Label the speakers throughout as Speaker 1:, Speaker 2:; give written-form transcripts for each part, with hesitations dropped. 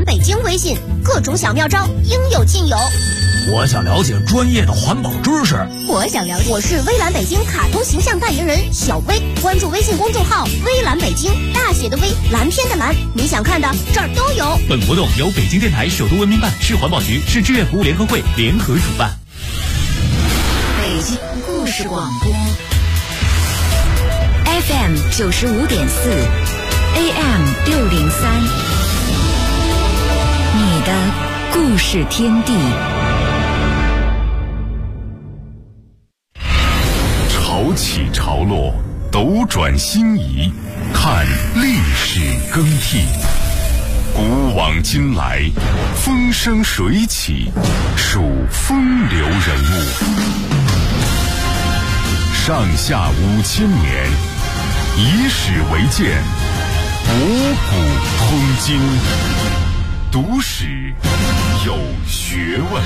Speaker 1: 北京微信，各种小妙招应有尽有。
Speaker 2: 我想了解专业的环保知识。
Speaker 1: 我想了解，我是微蓝北京卡通形象代言人小薇，关注微信公众号微蓝北京，大写的微，蓝天的蓝，你想看的这儿都有。
Speaker 3: 本活动由北京电台首都文明办、市环保局、市志愿服务联合会联合主办。
Speaker 4: 北京故事广播 FM 95.4 AM 603，你的故事天地。
Speaker 5: 潮起潮落，斗转星移，看历史更替。古往今来，风生水起，数风流人物。上下5000年，以史为鉴，博古通今。读史有学问。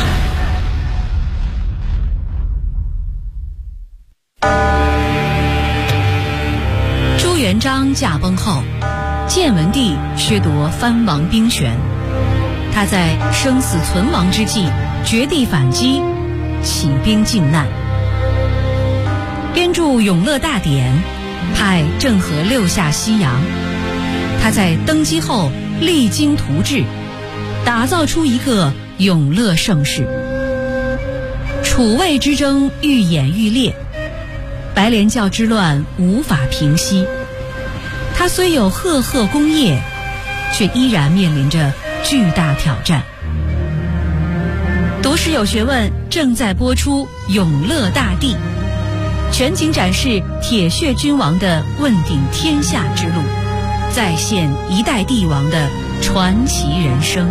Speaker 4: 朱元璋驾崩后，建文帝削夺藩王兵权，他在生死存亡之际绝地反击，起兵靖难，编著《永乐大典》，派郑和六下西洋。他在登基后励精图治，打造出一个永乐盛世。楚魏之争愈演愈烈，白莲教之乱无法平息。他虽有赫赫功业，却依然面临着巨大挑战。读史有学问正在播出《永乐大帝》，全景展示铁血君王的问鼎天下之路，再现一代帝王的传奇人生。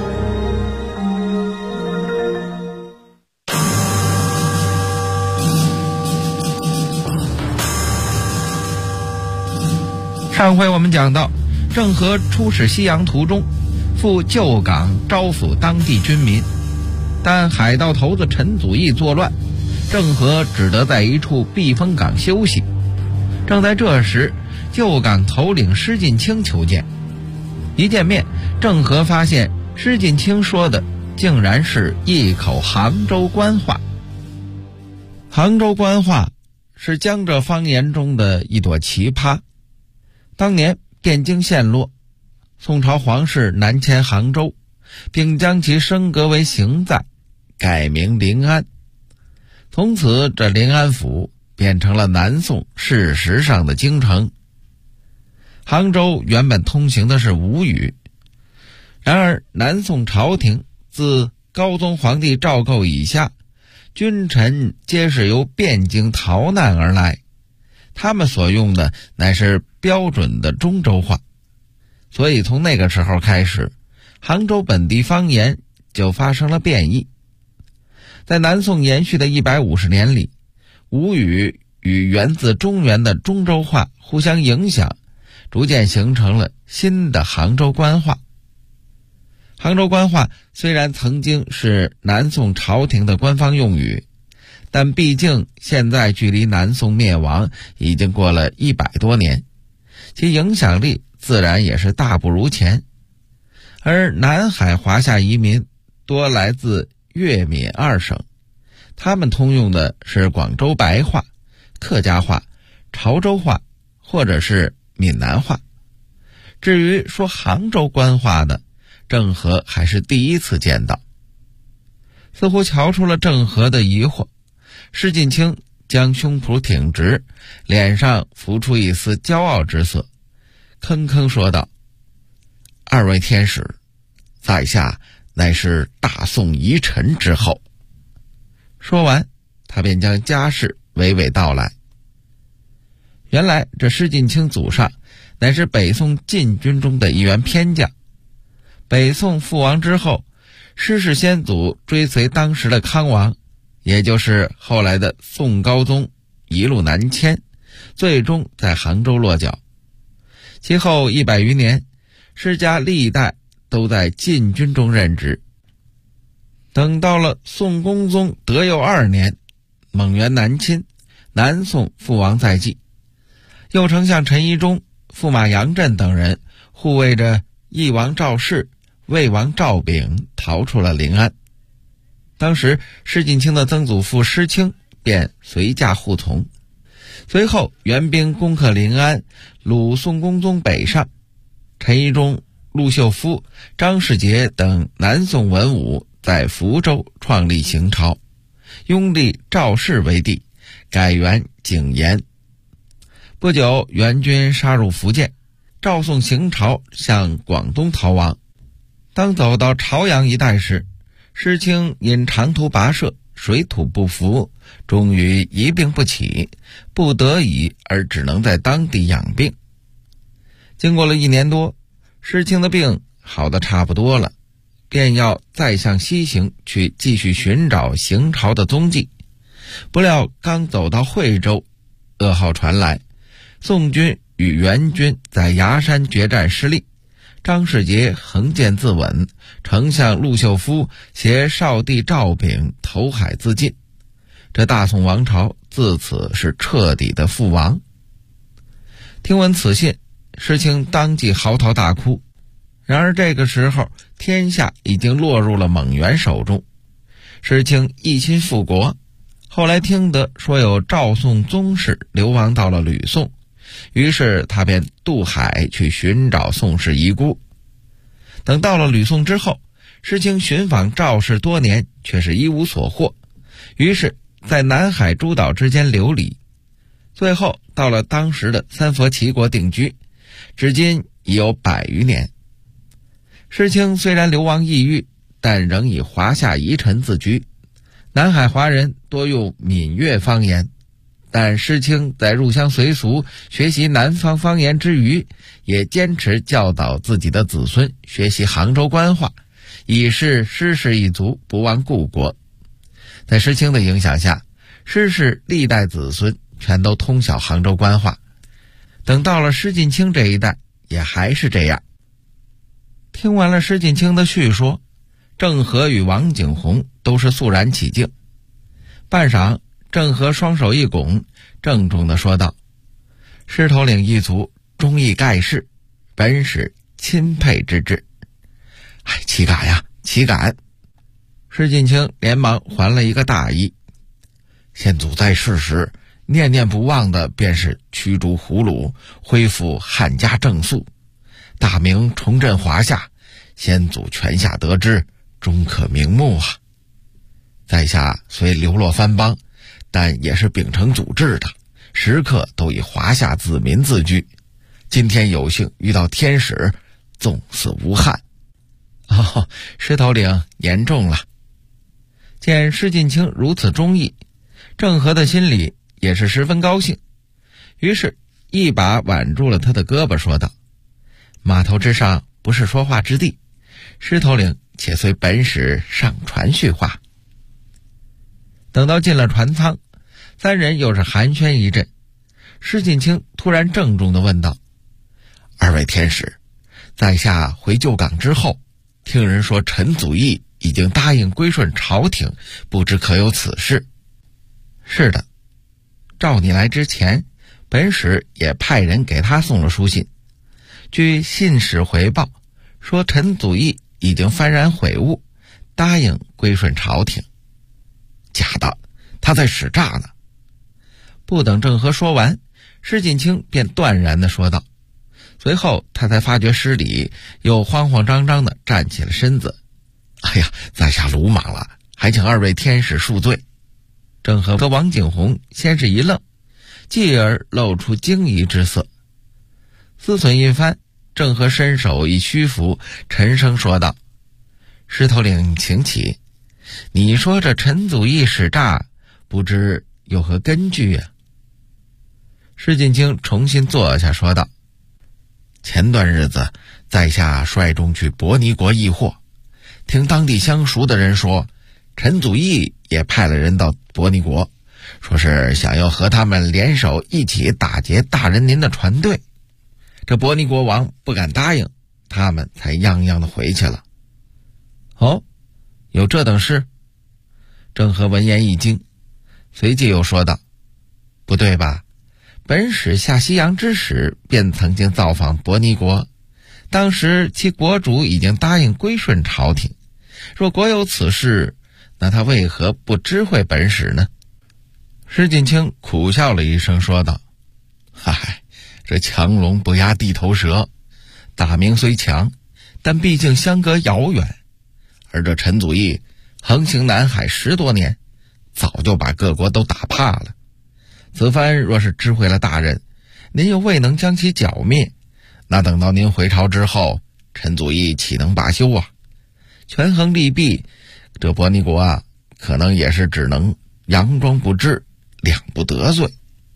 Speaker 6: 上回我们讲到，郑和出使西洋途中，赴旧港招抚当地军民，但海盗头子陈祖义作乱，郑和只得在一处避风港休息。正在这时，旧港头领施晋卿求见。一见面，郑和发现施晋卿说的竟然是一口杭州官话。杭州官话是江浙方言中的一朵奇葩。当年汴京陷落，宋朝皇室南迁杭州，并将其升格为行在，改名临安。从此这临安府变成了南宋事实上的京城。杭州原本通行的是吴语，然而南宋朝廷自高宗皇帝赵构以下，君臣皆是由汴京逃难而来，他们所用的乃是标准的中州话，所以从那个时候开始，杭州本地方言就发生了变异。在南宋延续的150年里，吴语与源自中原的中州话互相影响，逐渐形成了新的杭州官话。杭州官话虽然曾经是南宋朝廷的官方用语，但毕竟现在距离南宋灭亡已经过了100多年，其影响力自然也是大不如前。而南海华夏移民多来自粤闽2省，他们通用的是广州白话、客家话、潮州话或者是闽南话。至于说杭州官话的，郑和还是第一次见到。似乎瞧出了郑和的疑惑，施晋卿将胸脯挺直，脸上浮出一丝骄傲之色，吭吭说道：“二位天使，在下乃是大宋遗臣之后。”说完，他便将家事娓娓道来。原来这施晋卿祖上乃是北宋禁军中的一员偏将。北宋覆亡之后，施氏先祖追随当时的康王，也就是后来的宋高宗，一路南迁，最终在杭州落脚。其后100余年，施家历代都在禁军中任职。等到了宋恭宗德佑2年，蒙元南侵，南宋覆亡在即，右丞相陈宜中、驸马杨震等人护卫着翼王赵氏、 魏王赵炳逃出了临安。当时施晋卿的曾祖父施清便随驾护从。随后援兵攻克临安，鲁宋公宗北上，陈宜中、陆秀夫、张世杰等南宋文武在福州创立行朝，拥立赵氏为帝，改元景延。不久援军杀入福建，赵宋行朝向广东逃亡。当走到朝阳一带时，施清因长途跋涉，水土不服，终于一病不起，不得已而只能在当地养病。经过了1年多，施清的病好得差不多了，便要再向西行去继续寻找行朝的踪迹。不料刚走到惠州，噩耗传来，宋军与援军在崖山决战失利，张世杰横剑自刎，丞相陆秀夫携少帝赵炳投海自尽。这大宋王朝自此是彻底的覆亡。听闻此信，施清当即嚎啕大哭。然而这个时候，天下已经落入了蒙元手中。施清一心复国，后来听得说有赵宋宗室流亡到了吕宋，于是他便渡海去寻找宋氏遗孤。等到了吕宋之后，施清寻访赵氏多年，却是一无所获，于是在南海诸岛之间流离，最后到了当时的三佛齐国定居，至今已有100余年。施清虽然流亡异域，但仍以华夏遗臣自居。南海华人多用闽粤方言，但施清在入乡随俗学习南方方言之余，也坚持教导自己的子孙学习杭州官话，以示施氏一族不忘故国。在施清的影响下，施氏历代子孙全都通晓杭州官话。等到了施晋卿这一代，也还是这样。听完了施晋卿的叙说，郑和与王景洪都是肃然起敬。半晌，郑和双手一拱，郑重地说道：“狮头岭一族忠义盖世，本使钦佩之至。”岂敢呀，岂敢！施晋卿连忙还了一个大意。先祖在世时，念念不忘的便是驱逐胡虏，恢复汉家正肃，大明重振华夏，先祖泉下得知，终可瞑目啊！在下虽流落番邦，但也是秉承祖制的，时刻都以华夏子民自居。今天有幸遇到天使，纵死无憾。狮头岭言重了。见施晋卿如此忠义，郑和的心里也是十分高兴，于是一把挽住了他的胳膊，说道：“码头之上不是说话之地，狮头岭且随本使上船叙话。”等到进了船舱，三人又是寒暄一阵。施晋卿突然郑重地问道：“二位天使，在下回旧港之后，听人说陈祖义已经答应归顺朝廷，不知可有此事？”“是的，召你来之前，本使也派人给他送了书信。据信使回报，说陈祖义已经幡然悔悟，答应归顺朝廷。”“假的，他在使诈呢。”不等郑和说完，施晋卿便断然地说道。随后他才发觉失礼，又慌慌张张地站起了身子。“哎呀，在下鲁莽了，还请二位天使恕罪。”郑和和王景洪先是一愣，继而露出惊疑之色。思忖一番，郑和伸手一虚扶，沉声说道：“狮头岭请起，你说这陈祖义使诈，不知有何根据啊？”施晋卿重新坐下说道：“前段日子，在下率众去伯尼国议货，听当地相熟的人说，陈祖义也派了人到伯尼国，说是想要和他们联手一起打劫大人您的船队。这伯尼国王不敢答应，他们才泱泱的回去了。”“哦，有这等事？”郑和闻言一惊，随即又说道：“不对吧？本使下西洋之时便曾经造访伯尼国， 当时其国主已经答应归顺朝廷，若国有此事，那他为何不知会本史呢？施锦清苦笑了一声说道：嗨，这强龙不压地头蛇，大明虽强，但毕竟相隔遥远，而这陈祖义横行南海10多年，早就把各国都打怕了。此番若是知会了大人，您又未能将其剿灭，那等到您回朝之后，陈祖义岂能罢休啊？权衡利弊，这伯尼国啊，可能也是只能佯装不知，两不得罪。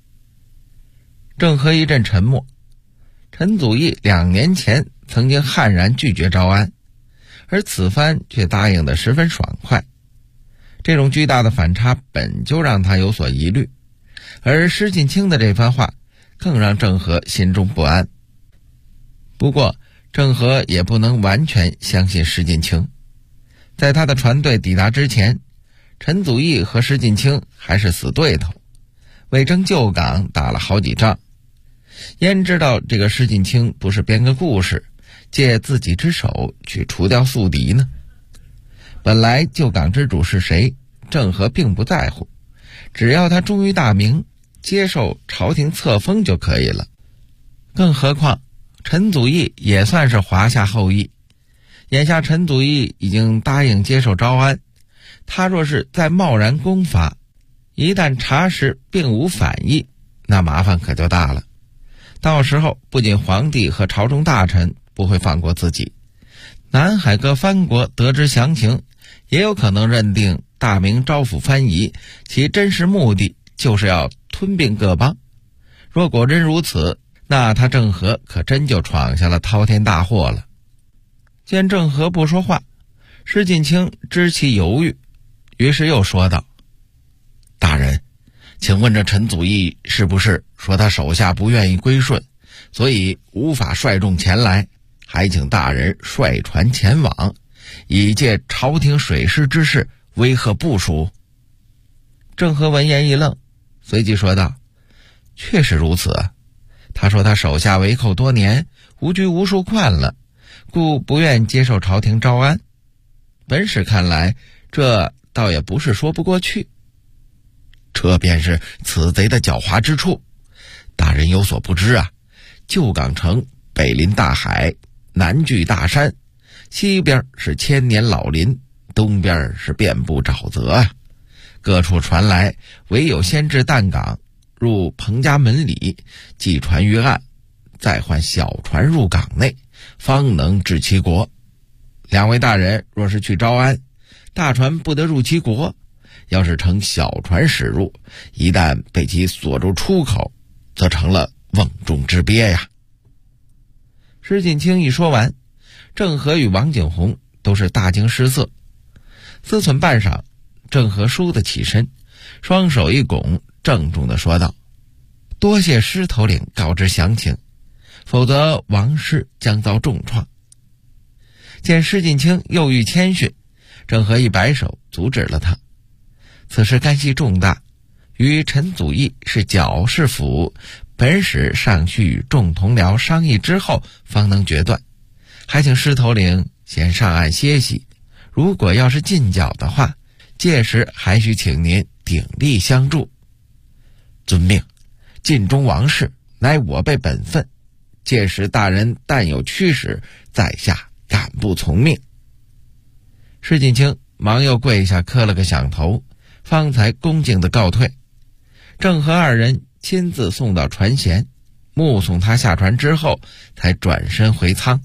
Speaker 6: 郑和一阵沉默。陈祖义2年前曾经悍然拒绝招安，而此番却答应得十分爽快。这种巨大的反差本就让他有所疑虑，而施锦清的这番话更让郑和心中不安。不过郑和也不能完全相信施锦清，在他的船队抵达之前，陈祖义和施锦清还是死对头，为争旧港打了好几仗。焉知道这个施锦清不是编个故事，借自己之手去除掉宿敌呢？本来旧港之主是谁，郑和并不在乎，只要他忠于大明，接受朝廷册封就可以了。更何况陈祖义也算是华夏后裔，眼下陈祖义已经答应接受招安，他若是再贸然攻伐，一旦查实并无反意，那麻烦可就大了。到时候不仅皇帝和朝中大臣不会放过自己，南海各藩国得知详情，也有可能认定大明招抚藩夷，其真实目的就是要吞并各邦。若果真如此，那他郑和可真就闯下了滔天大祸了。见郑和不说话，施锦清知其犹豫，于是又说道：大人，请问这陈祖义是不是说他手下不愿意归顺，所以无法率众前来，还请大人率船前往，以借朝廷水师之势威吓部署？郑和闻言一愣，随即说道：确实如此啊，他说他手下为寇多年，无拘无束惯了，故不愿接受朝廷招安。本使看来，这倒也不是说不过去。这便是此贼的狡猾之处。大人有所不知啊，旧港城北临大海，南距大山，西边是千年老林，东边是遍布沼泽啊。各处传来，唯有先至淡港，入彭家门里，寄船于岸，再换小船入港内，方能治其国。两位大人若是去招安，大船不得入其国，要是乘小船驶入，一旦被其锁住出口，则成了瓮中之鳖呀。施锦清一说完，郑和与王景洪都是大惊失色。思忖半晌，郑和倏地起身，双手一拱，郑重地说道：多谢施头领告知详情，否则王师将遭重创。见施锦清又欲谦逊，郑和一摆手阻止了他。此事干系重大，与陈祖义是剿是抚，本使尚需与众同僚商议之后方能决断，还请施头领先上岸歇息，如果要是进剿的话，届时还需请您鼎力相助。遵命，尽忠王室乃我辈本分，届时大人但有驱使，在下敢不从命。施锦清忙又跪下磕了个响头，方才恭敬地告退。郑和二人亲自送到船舷，目送他下船之后，才转身回舱。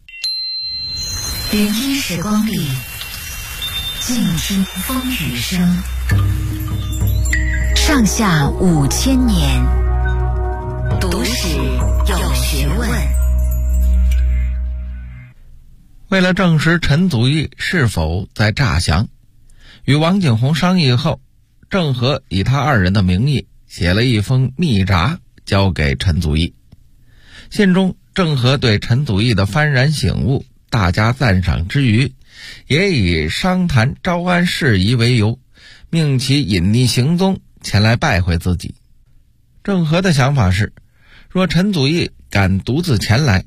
Speaker 4: 聆听时光里，静听风雨声。上下5000年，读史有学问。
Speaker 6: 为了证实陈祖义是否在诈降，与王景洪商议后，郑和以他二人的名义写了一封密札交给陈祖义。信中郑和对陈祖义的幡然醒悟大加赞赏之余，也以商谈招安事宜为由，命其隐匿行踪，前来拜会自己。郑和的想法是，若陈祖义敢独自前来，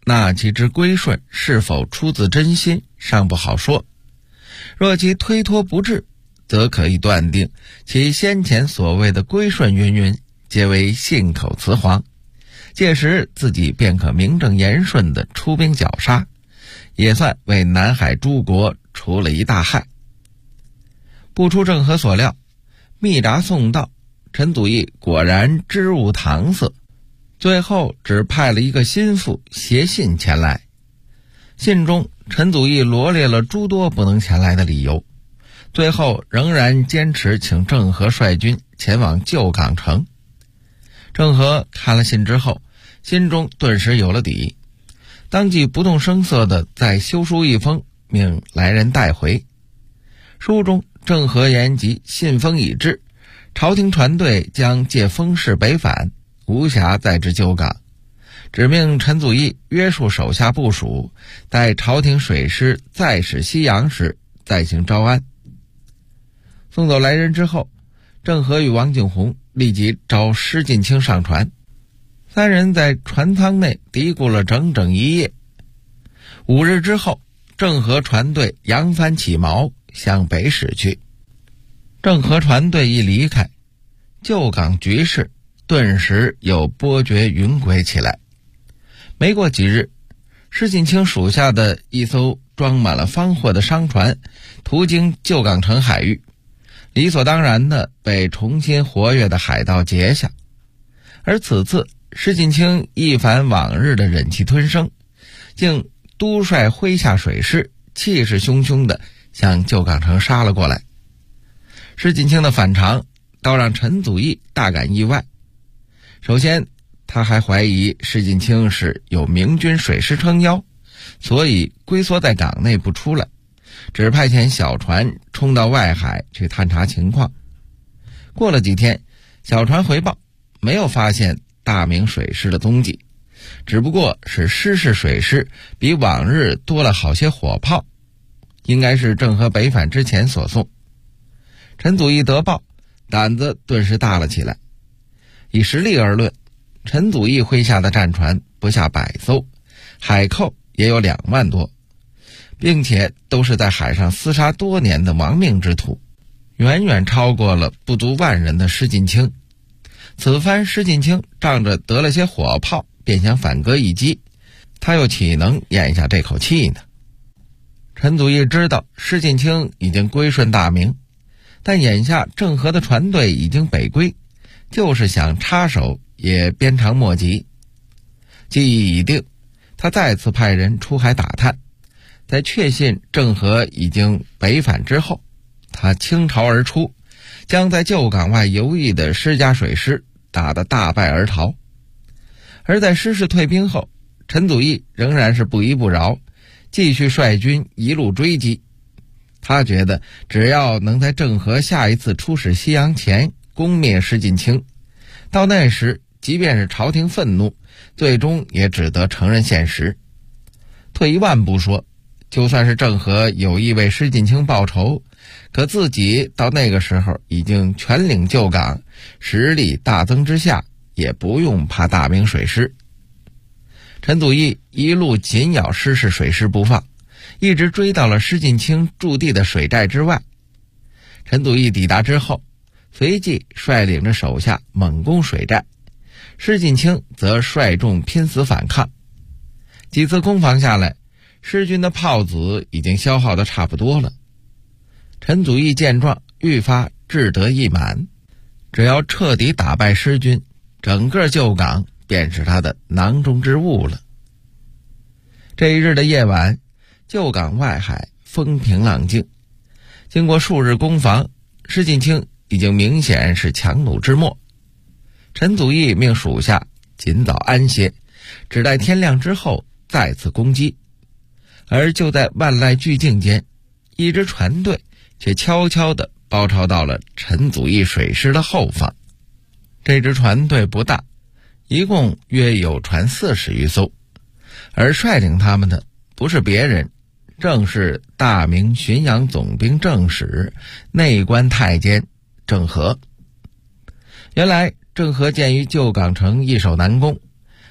Speaker 6: 那其之归顺是否出自真心尚不好说，若其推脱不至，则可以断定其先前所谓的归顺云云皆为信口雌黄，届时自己便可名正言顺地出兵绞杀，也算为南海诸国除了一大害。不出郑和所料，密札送到，陈祖义果然知无搪塞，最后只派了一个心腹携信前来。信中陈祖义罗列了诸多不能前来的理由，最后仍然坚持请郑和率军前往旧港城。郑和看了信之后，心中顿时有了底，当即不动声色地再修书一封，命来人带回。书中郑和言及信封已至，朝廷船队将借风势北返，无暇再至旧港，指命陈祖义约束手下部署，待朝廷水师再使西洋时再行招安。送走来人之后，郑和与王景洪立即召施晋卿上船，三人在船舱内嘀咕了整整一夜。5日之后，郑和船队扬帆起锚，向北驶去。郑和船队一离开，旧港局势顿时又波谲云诡起来。没过几日，施晋卿属下的一艘装满了方货的商船途经旧港城海域，理所当然地被重新活跃的海盗截下。而此次施晋卿一反往日的忍气吞声，竟督率麾下水师气势汹汹地向旧港城杀了过来。施晋卿的反常倒让陈祖义大感意外。首先，他还怀疑施晋卿是有明军水师撑腰，所以龟缩在港内不出来，只派遣小船冲到外海去探查情况。过了几天，小船回报没有发现大明水师的踪迹，只不过是施氏水师比往日多了好些火炮，应该是郑和北返之前所送。陈祖义得报，胆子顿时大了起来。以实力而论，陈祖义麾下的战船不下100艘，海寇也有2万多，并且都是在海上厮杀多年的亡命之徒，远远超过了不足10000人的施晋卿。此番施晋卿仗着得了些火炮，便想反戈一击，他又岂能咽下这口气呢？陈祖义知道施晋卿已经归顺大明，但眼下郑和的船队已经北归，就是想插手也鞭长莫及。计议已定，他再次派人出海打探，在确信郑和已经北返之后，他倾巢而出，将在旧港外游弋的施家水师打得大败而逃。而在施氏退兵后，陈祖义仍然是不依不饶，继续率军一路追击。他觉得只要能在郑和下一次出使西洋前攻灭施晋卿，到那时即便是朝廷愤怒，最终也只得承认现实。退一万步说，就算是郑和有意为施晋卿报仇，可自己到那个时候已经全领旧港，实力大增之下，也不用怕大明水师。陈祖义一路紧咬施氏水师不放，一直追到了施晋卿驻地的水寨之外。陈祖义抵达之后，随即率领着手下猛攻水寨，施晋卿则率众拼死反抗。几次攻防下来，施军的炮子已经消耗得差不多了。陈祖义见状，愈发志得意满，只要彻底打败施军，整个旧港便是他的囊中之物了。这一日的夜晚，旧港外海风平浪静，经过数日攻防，施晋卿已经明显是强弩之末。陈祖义命属下尽早安歇，只待天亮之后再次攻击。而就在万籁俱静间，一支船队却悄悄地包抄到了陈祖义水师的后方。这支船队不大，一共约有船40余艘，而率领他们的不是别人，正是大明巡洋总兵正使、内官太监郑和。原来郑和鉴于旧港城易守难攻，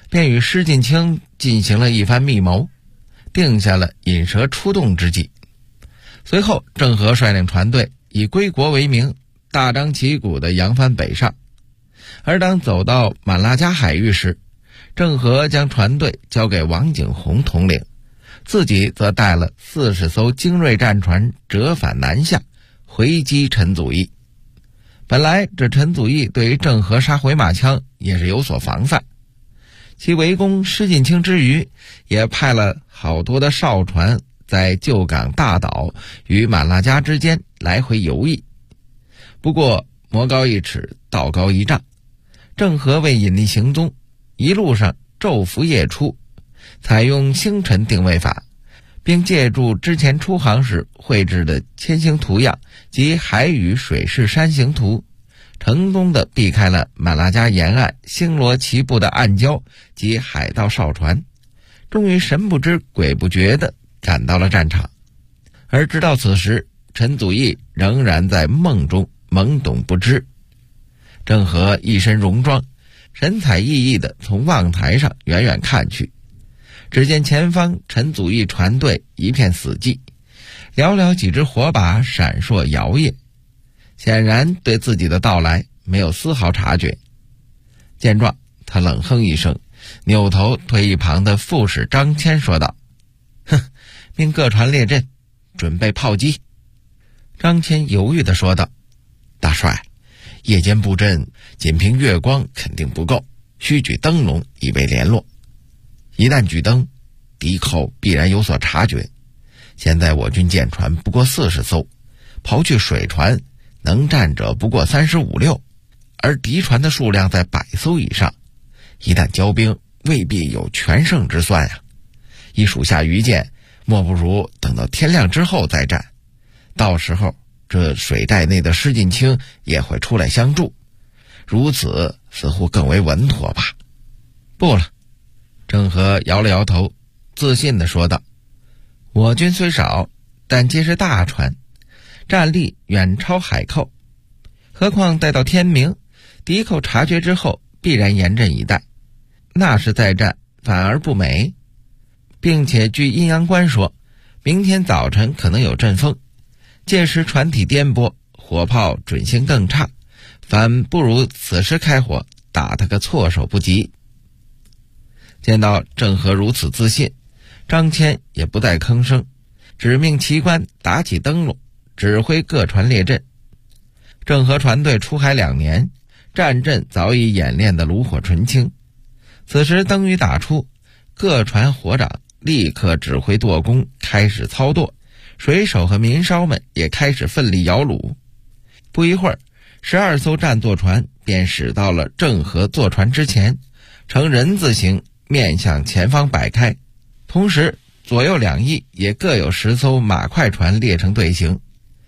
Speaker 6: 便与施晋卿进行了一番密谋，定下了引蛇出洞之计。随后郑和率领船队以归国为名，大张旗鼓地扬帆北上。而当走到满腊加海域时，郑和将船队交给王景洪统领，自己则带了40艘精锐战船折返南下，回击陈祖义。本来这陈祖义对于郑和杀回马枪也是有所防范，其围攻施晋卿之余，也派了好多的哨船在旧港大岛与满腊加之间来回游弋。不过魔高一尺，道高一丈，郑和为隐匿行踪，一路上昼伏夜出，采用星辰定位法，并借助之前出航时绘制的千星图样及海与水势山形图，成功地避开了满腊加沿岸星罗棋布的暗礁及海盗哨船，终于神不知鬼不觉地赶到了战场。而直到此时，陈祖义仍然在梦中懵懂不知。郑和一身戎装，神采奕奕地从望台上远远看去，只见前方陈祖义船队一片死寂，寥寥几只火把闪烁摇曳，显然对自己的到来没有丝毫察觉。见状，他冷哼一声，扭头对一旁的副使张骞说道：“哼，命各船列阵，准备炮击。”张骞犹豫地说道：“大帅，夜间布阵仅凭月光肯定不够，需举灯笼以为联络。一旦举灯，敌寇必然有所察觉。现在我军舰船不过40艘，刨去水船，能战者不过35、6，而敌船的数量在100艘以上，一旦交兵，未必有全胜之算呀。以属下愚见，莫不如等到天亮之后再战，到时候这水寨内的施晋卿也会出来相助，如此似乎更为稳妥吧。”“不了。”郑和摇了摇头，自信地说道：“我军虽少，但皆是大船，战力远超海寇。何况待到天明，敌寇察觉之后，必然严阵以待，那时再战反而不美。并且据阴阳官说，明天早晨可能有阵风，届时船体颠簸，火炮准星更差，反不如此时开火，打他个措手不及。”见到郑和如此自信，张骞也不再吭声，只命旗官打起灯笼，指挥各船列阵。郑和船队出海2年，战阵早已演练得炉火纯青。此时灯雨打出，各船火长立刻指挥舵工开始操舵，水手和民烧们也开始奋力摇橹。不一会儿，12艘战坐船便驶到了郑和坐船之前，呈人字形面向前方摆开，同时左右两翼也各有10艘马快船列成队形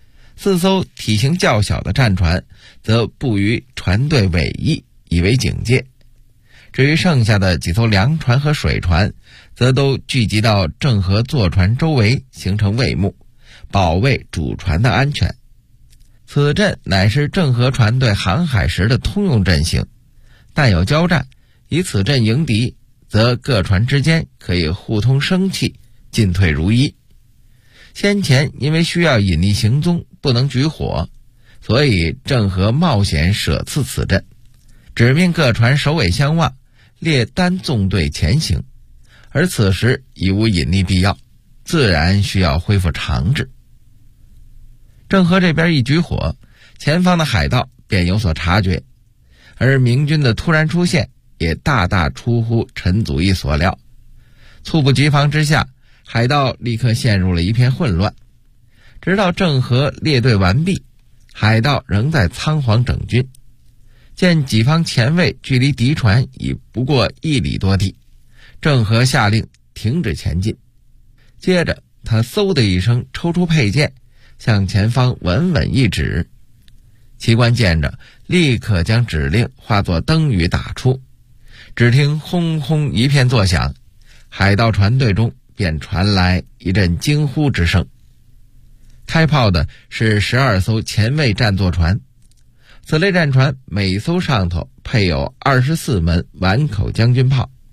Speaker 6: ，4艘体型较小的战船则布于船队尾翼，以为警戒。至于剩下的几艘粮船和水船，则都聚集到郑和坐船周围，形成卫幕，保卫主船的安全。此阵乃是郑和船队航海时的通用阵型，但有交战，以此阵迎敌，则各船之间可以互通生气，进退如一。先前因为需要隐匿行踪，不能举火，所以郑和冒险舍赐此阵，指命各船首尾相望，列单纵队前行。而此时已无隐匿必要，自然需要恢复常制。郑和这边一举火，前方的海盗便有所察觉，而明军的突然出现也大大出乎陈祖义所料。猝不及防之下，海盗立刻陷入了一片混乱。直到郑和列队完毕，海盗仍在仓皇整军。见己方前卫距离敌船已不过1里多地，郑和下令停止前进。接着他嗖的一声抽出佩剑，向前方稳稳一指。旗官见着，立刻将指令化作灯雨打出。只听轰轰一片作响，海盗船队中便传来一阵惊呼之声。开炮的是12艘前卫战坐船，此类战船每艘上头配有24门碗口将军炮，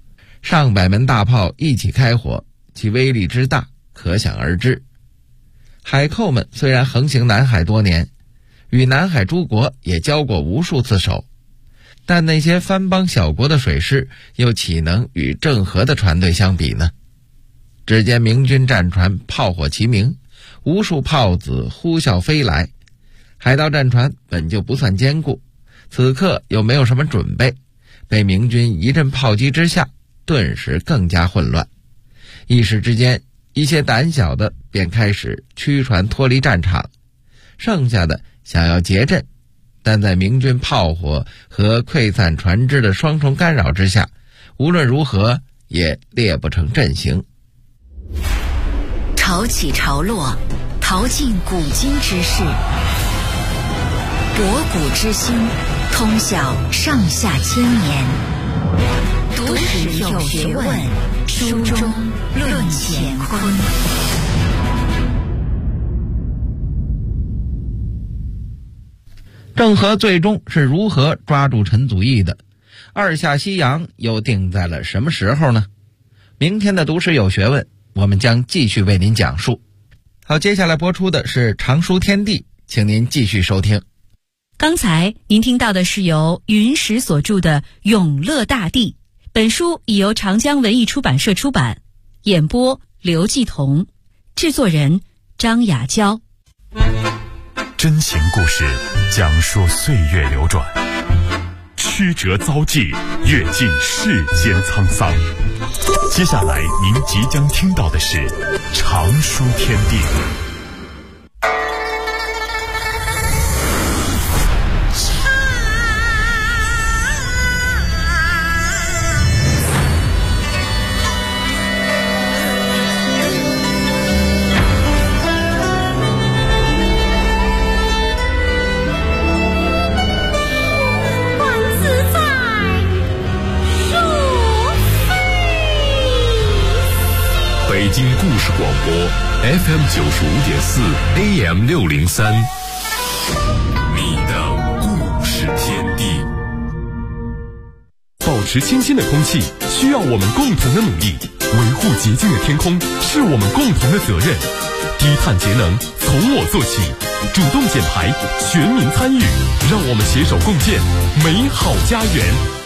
Speaker 6: 上百门大炮一起开火，其威力之大可想而知。海寇们虽然横行南海多年，与南海诸国也交过无数次手，但那些藩邦小国的水师又岂能与郑和的船队相比呢？只见明军战船炮火齐鸣，无数炮子呼啸飞来，海盗战船本就不算坚固，此刻又没有什么准备，被明军一阵炮击之下，顿时更加混乱。一时之间，一些胆小的便开始驱船脱离战场，剩下的想要结阵，但在明军炮火和溃散船只的双重干扰之下，无论如何也列不成阵型。
Speaker 4: 潮起潮落，淘尽古今之事，博古之心，通晓上下千年。读史有学问，书中论乾坤。
Speaker 6: 郑和最终是如何抓住陈祖义的？二下西洋又定在了什么时候呢？明天的读史有学问，我们将继续为您讲述。好，接下来播出的是常书天地，请您继续收听。
Speaker 4: 刚才您听到的是由云石所著的《永乐大帝》，本书已由长江文艺出版社出版，演播刘继彤，制作人张雅娇。
Speaker 5: 真情故事讲述岁月流转，曲折遭际，阅尽世间沧桑。接下来您即将听到的是常书天地。
Speaker 7: 北京故事广播 FM 95.4 AM 603，你的故事天地。
Speaker 8: 保持清新的空气需要我们共同的努力，维护洁净的天空是我们共同的责任。低碳节能从我做起，主动减排，全民参与，让我们携手共建美好家园。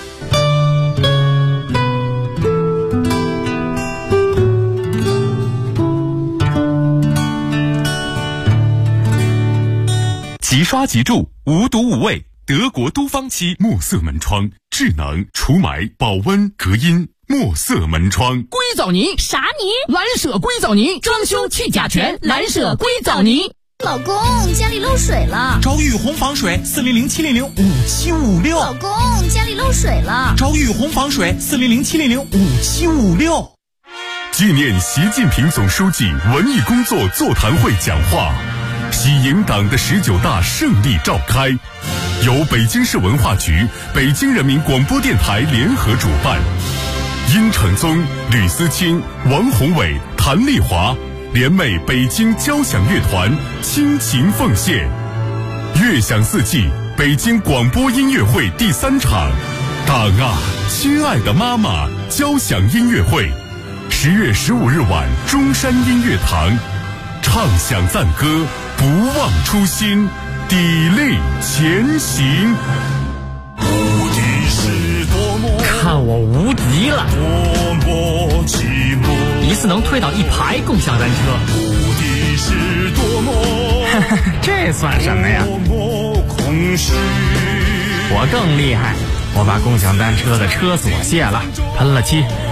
Speaker 8: 即刷即住，无毒无味，德国都芳漆墨色门窗，智能除霾、保温、隔音。墨色门窗，
Speaker 2: 硅藻泥
Speaker 1: 啥泥？
Speaker 2: 蓝舍硅藻泥，装修去甲醛，蓝舍硅藻泥。
Speaker 1: 老公，家里漏水了。
Speaker 3: 朝雨红防水400-700-5756。
Speaker 1: 老公，家里漏水了。
Speaker 3: 朝雨红防水400-700-5756。
Speaker 5: 纪念习近平总书记文艺工作座谈会讲话，喜迎党的19大胜利召开，由北京市文化局、北京人民广播电台联合主办。殷承宗、吕思清、王宏伟、谭丽华联袂北京交响乐团倾情奉献。乐享四季北京广播音乐会第3场，党啊，亲爱的妈妈交响音乐会，10月15日晚中山音乐堂，唱响赞歌，不忘初心，砥砺前行。
Speaker 7: 无敌是多么，
Speaker 2: 看我无敌了！
Speaker 7: 多么寂寞，
Speaker 2: 一次能推倒1排共享单车。
Speaker 7: 无敌是多么，
Speaker 2: 这算什么呀？
Speaker 7: 多么空虚。
Speaker 2: 我更厉害，我把共享单车的车锁卸了，喷了漆。